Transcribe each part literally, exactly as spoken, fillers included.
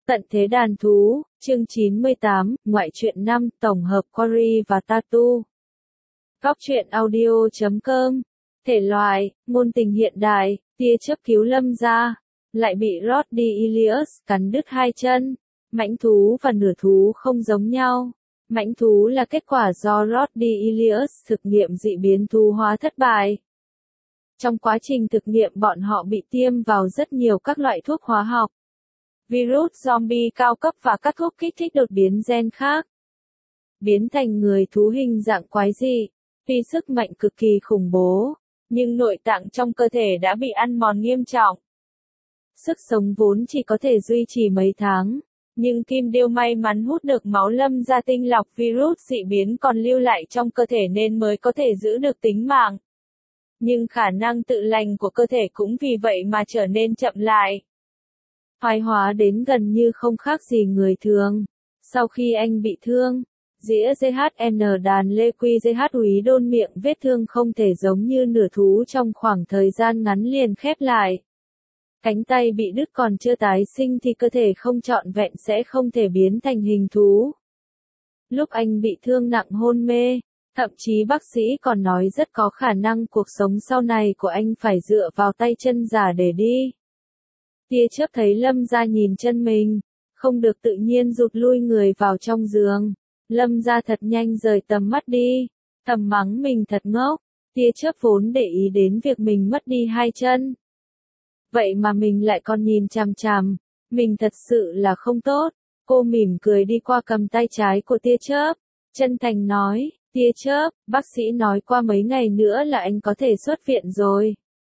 Tận thế đàn thú, chương chín mươi tám, ngoại truyện năm, tổng hợp Quarry và Tatu. Góc truyện audio chấm com. Thể loại, ngôn tình hiện đại, tia chớp cứu Lâm gia, lại bị Roddy Ilias cắn đứt hai chân. Mãnh thú và nửa thú không giống nhau. Mãnh thú là kết quả do Roddy Ilias thực nghiệm dị biến thú hóa thất bại. Trong quá trình thực nghiệm bọn họ bị tiêm vào rất nhiều các loại thuốc hóa học, virus zombie cao cấp và các thuốc kích thích đột biến gen khác. Biến thành người thú hình dạng quái dị, tuy sức mạnh cực kỳ khủng bố, nhưng nội tạng trong cơ thể đã bị ăn mòn nghiêm trọng. Sức sống vốn chỉ có thể duy trì mấy tháng, nhưng Kim Điêu may mắn hút được máu Lâm gia tinh lọc virus dị biến còn lưu lại trong cơ thể nên mới có thể giữ được tính mạng. Nhưng khả năng tự lành của cơ thể cũng vì vậy mà trở nên chậm lại. Thoái hóa đến gần như không khác gì người thường. Sau khi anh bị thương, dĩa giê hát en đàn lê quy giê hát úy đôn miệng vết thương không thể giống như nửa thú trong khoảng thời gian ngắn liền khép lại. Cánh tay bị đứt còn chưa tái sinh thì cơ thể không trọn vẹn sẽ không thể biến thành hình thú. Lúc anh bị thương nặng hôn mê, thậm chí bác sĩ còn nói rất có khả năng cuộc sống sau này của anh phải dựa vào tay chân giả để đi. Tia chớp thấy Lâm gia nhìn chân mình, không được tự nhiên rụt lui người vào trong giường. Lâm gia thật nhanh rời tầm mắt đi, thầm mắng mình thật ngốc. Tia chớp vốn để ý đến việc mình mất đi hai chân. Vậy mà mình lại còn nhìn chằm chằm, mình thật sự là không tốt. Cô mỉm cười đi qua cầm tay trái của tia chớp, chân thành nói, tia chớp, bác sĩ nói qua mấy ngày nữa là anh có thể xuất viện rồi.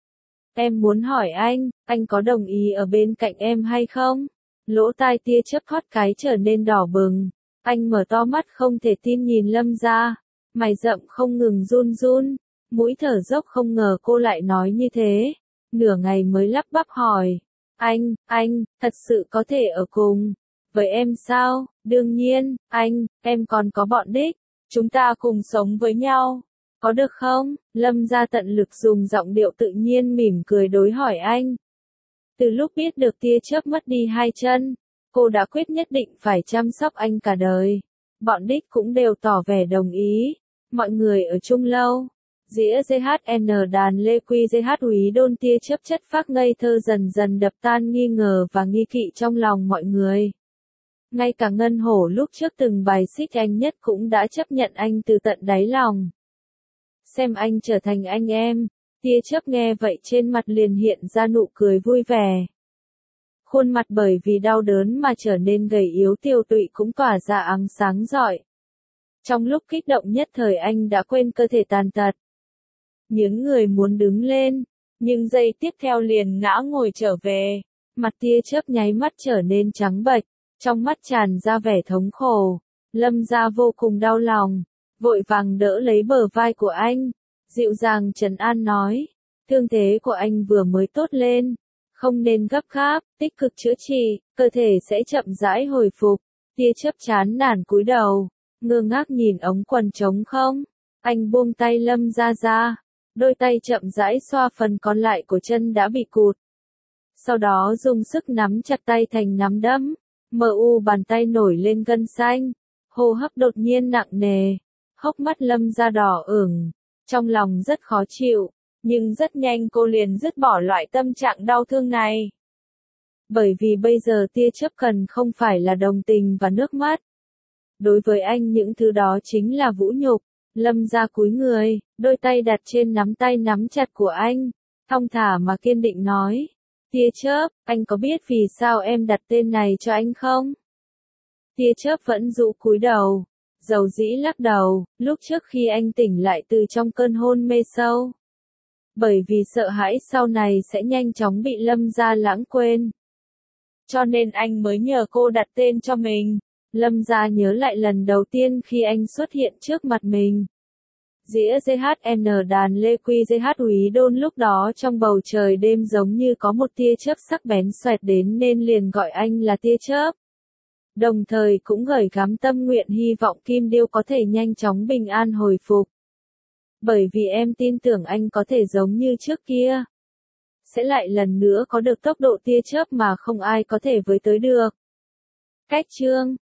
Em muốn hỏi anh, anh có đồng ý ở bên cạnh em hay không? Lỗ tai tia chớp thoát cái trở nên đỏ bừng. Anh mở to mắt không thể tin nhìn Lâm gia. Mày rậm không ngừng run run. Mũi thở dốc không ngờ cô lại nói như thế. Nửa ngày mới lắp bắp hỏi. Anh, anh, thật sự có thể ở cùng với em sao? Đương nhiên, anh, em còn có bọn đích. Chúng ta cùng sống với nhau. Có được không? Lâm gia tận lực dùng giọng điệu tự nhiên mỉm cười đối hỏi anh. Từ lúc biết được tia chớp mất đi hai chân, cô đã quyết nhất định phải chăm sóc anh cả đời. Bọn đích cũng đều tỏ vẻ đồng ý. Mọi người ở chung lâu. Dĩa giê hát en đàn lê quy giê hát úy đôn tia chớp chất phác ngây thơ dần dần đập tan nghi ngờ và nghi kỵ trong lòng mọi người. Ngay cả Ngân Hổ lúc trước từng bài xích anh nhất cũng đã chấp nhận anh từ tận đáy lòng. Xem anh trở thành anh em. Tia chớp nghe vậy trên mặt liền hiện ra nụ cười vui vẻ. Khuôn mặt bởi vì đau đớn mà trở nên gầy yếu tiều tụy cũng tỏa ra ánh sáng rọi. Trong lúc kích động nhất thời anh đã quên cơ thể tàn tật. Những người muốn đứng lên, nhưng giây tiếp theo liền ngã ngồi trở về. Mặt tia chớp nháy mắt trở nên trắng bệch, trong mắt tràn ra vẻ thống khổ. Lâm gia vô cùng đau lòng, vội vàng đỡ lấy bờ vai của anh, dịu dàng trấn an nói, thương thế của anh vừa mới tốt lên, không nên gấp gáp, tích cực chữa trị, cơ thể sẽ chậm rãi hồi phục. Tia chớp chán nản cúi đầu, ngơ ngác nhìn ống quần trống không. Anh buông tay Lâm gia ra, đôi tay chậm rãi xoa phần còn lại của chân đã bị cụt. Sau đó dùng sức nắm chặt tay thành nắm đấm, mờ u bàn tay nổi lên gân xanh, hô hấp đột nhiên nặng nề, hốc mắt Lâm gia đỏ ửng, trong lòng rất khó chịu, nhưng rất nhanh cô liền dứt bỏ loại tâm trạng đau thương này. Bởi vì bây giờ tia chớp cần không phải là đồng tình và nước mắt. Đối với anh những thứ đó chính là vũ nhục. Lâm gia cúi người, đôi tay đặt trên nắm tay nắm chặt của anh, thong thả mà kiên định nói, tia chớp, anh có biết vì sao em đặt tên này cho anh không? Tia chớp vẫn rũ cúi đầu, dầu dĩ lắc đầu, lúc trước khi anh tỉnh lại từ trong cơn hôn mê sâu. Bởi vì sợ hãi sau này sẽ nhanh chóng bị Lâm gia lãng quên. Cho nên anh mới nhờ cô đặt tên cho mình. Lâm gia nhớ lại lần đầu tiên khi anh xuất hiện trước mặt mình. Dĩa giê hát en đàn lê quy giê hát úy đôn lúc đó trong bầu trời đêm giống như có một tia chớp sắc bén xoẹt đến nên liền gọi anh là tia chớp. Đồng thời cũng gửi gắm tâm nguyện hy vọng Kim Điêu có thể nhanh chóng bình an hồi phục. Bởi vì em tin tưởng anh có thể giống như trước kia. Sẽ lại lần nữa có được tốc độ tia chớp mà không ai có thể với tới được. Cách chương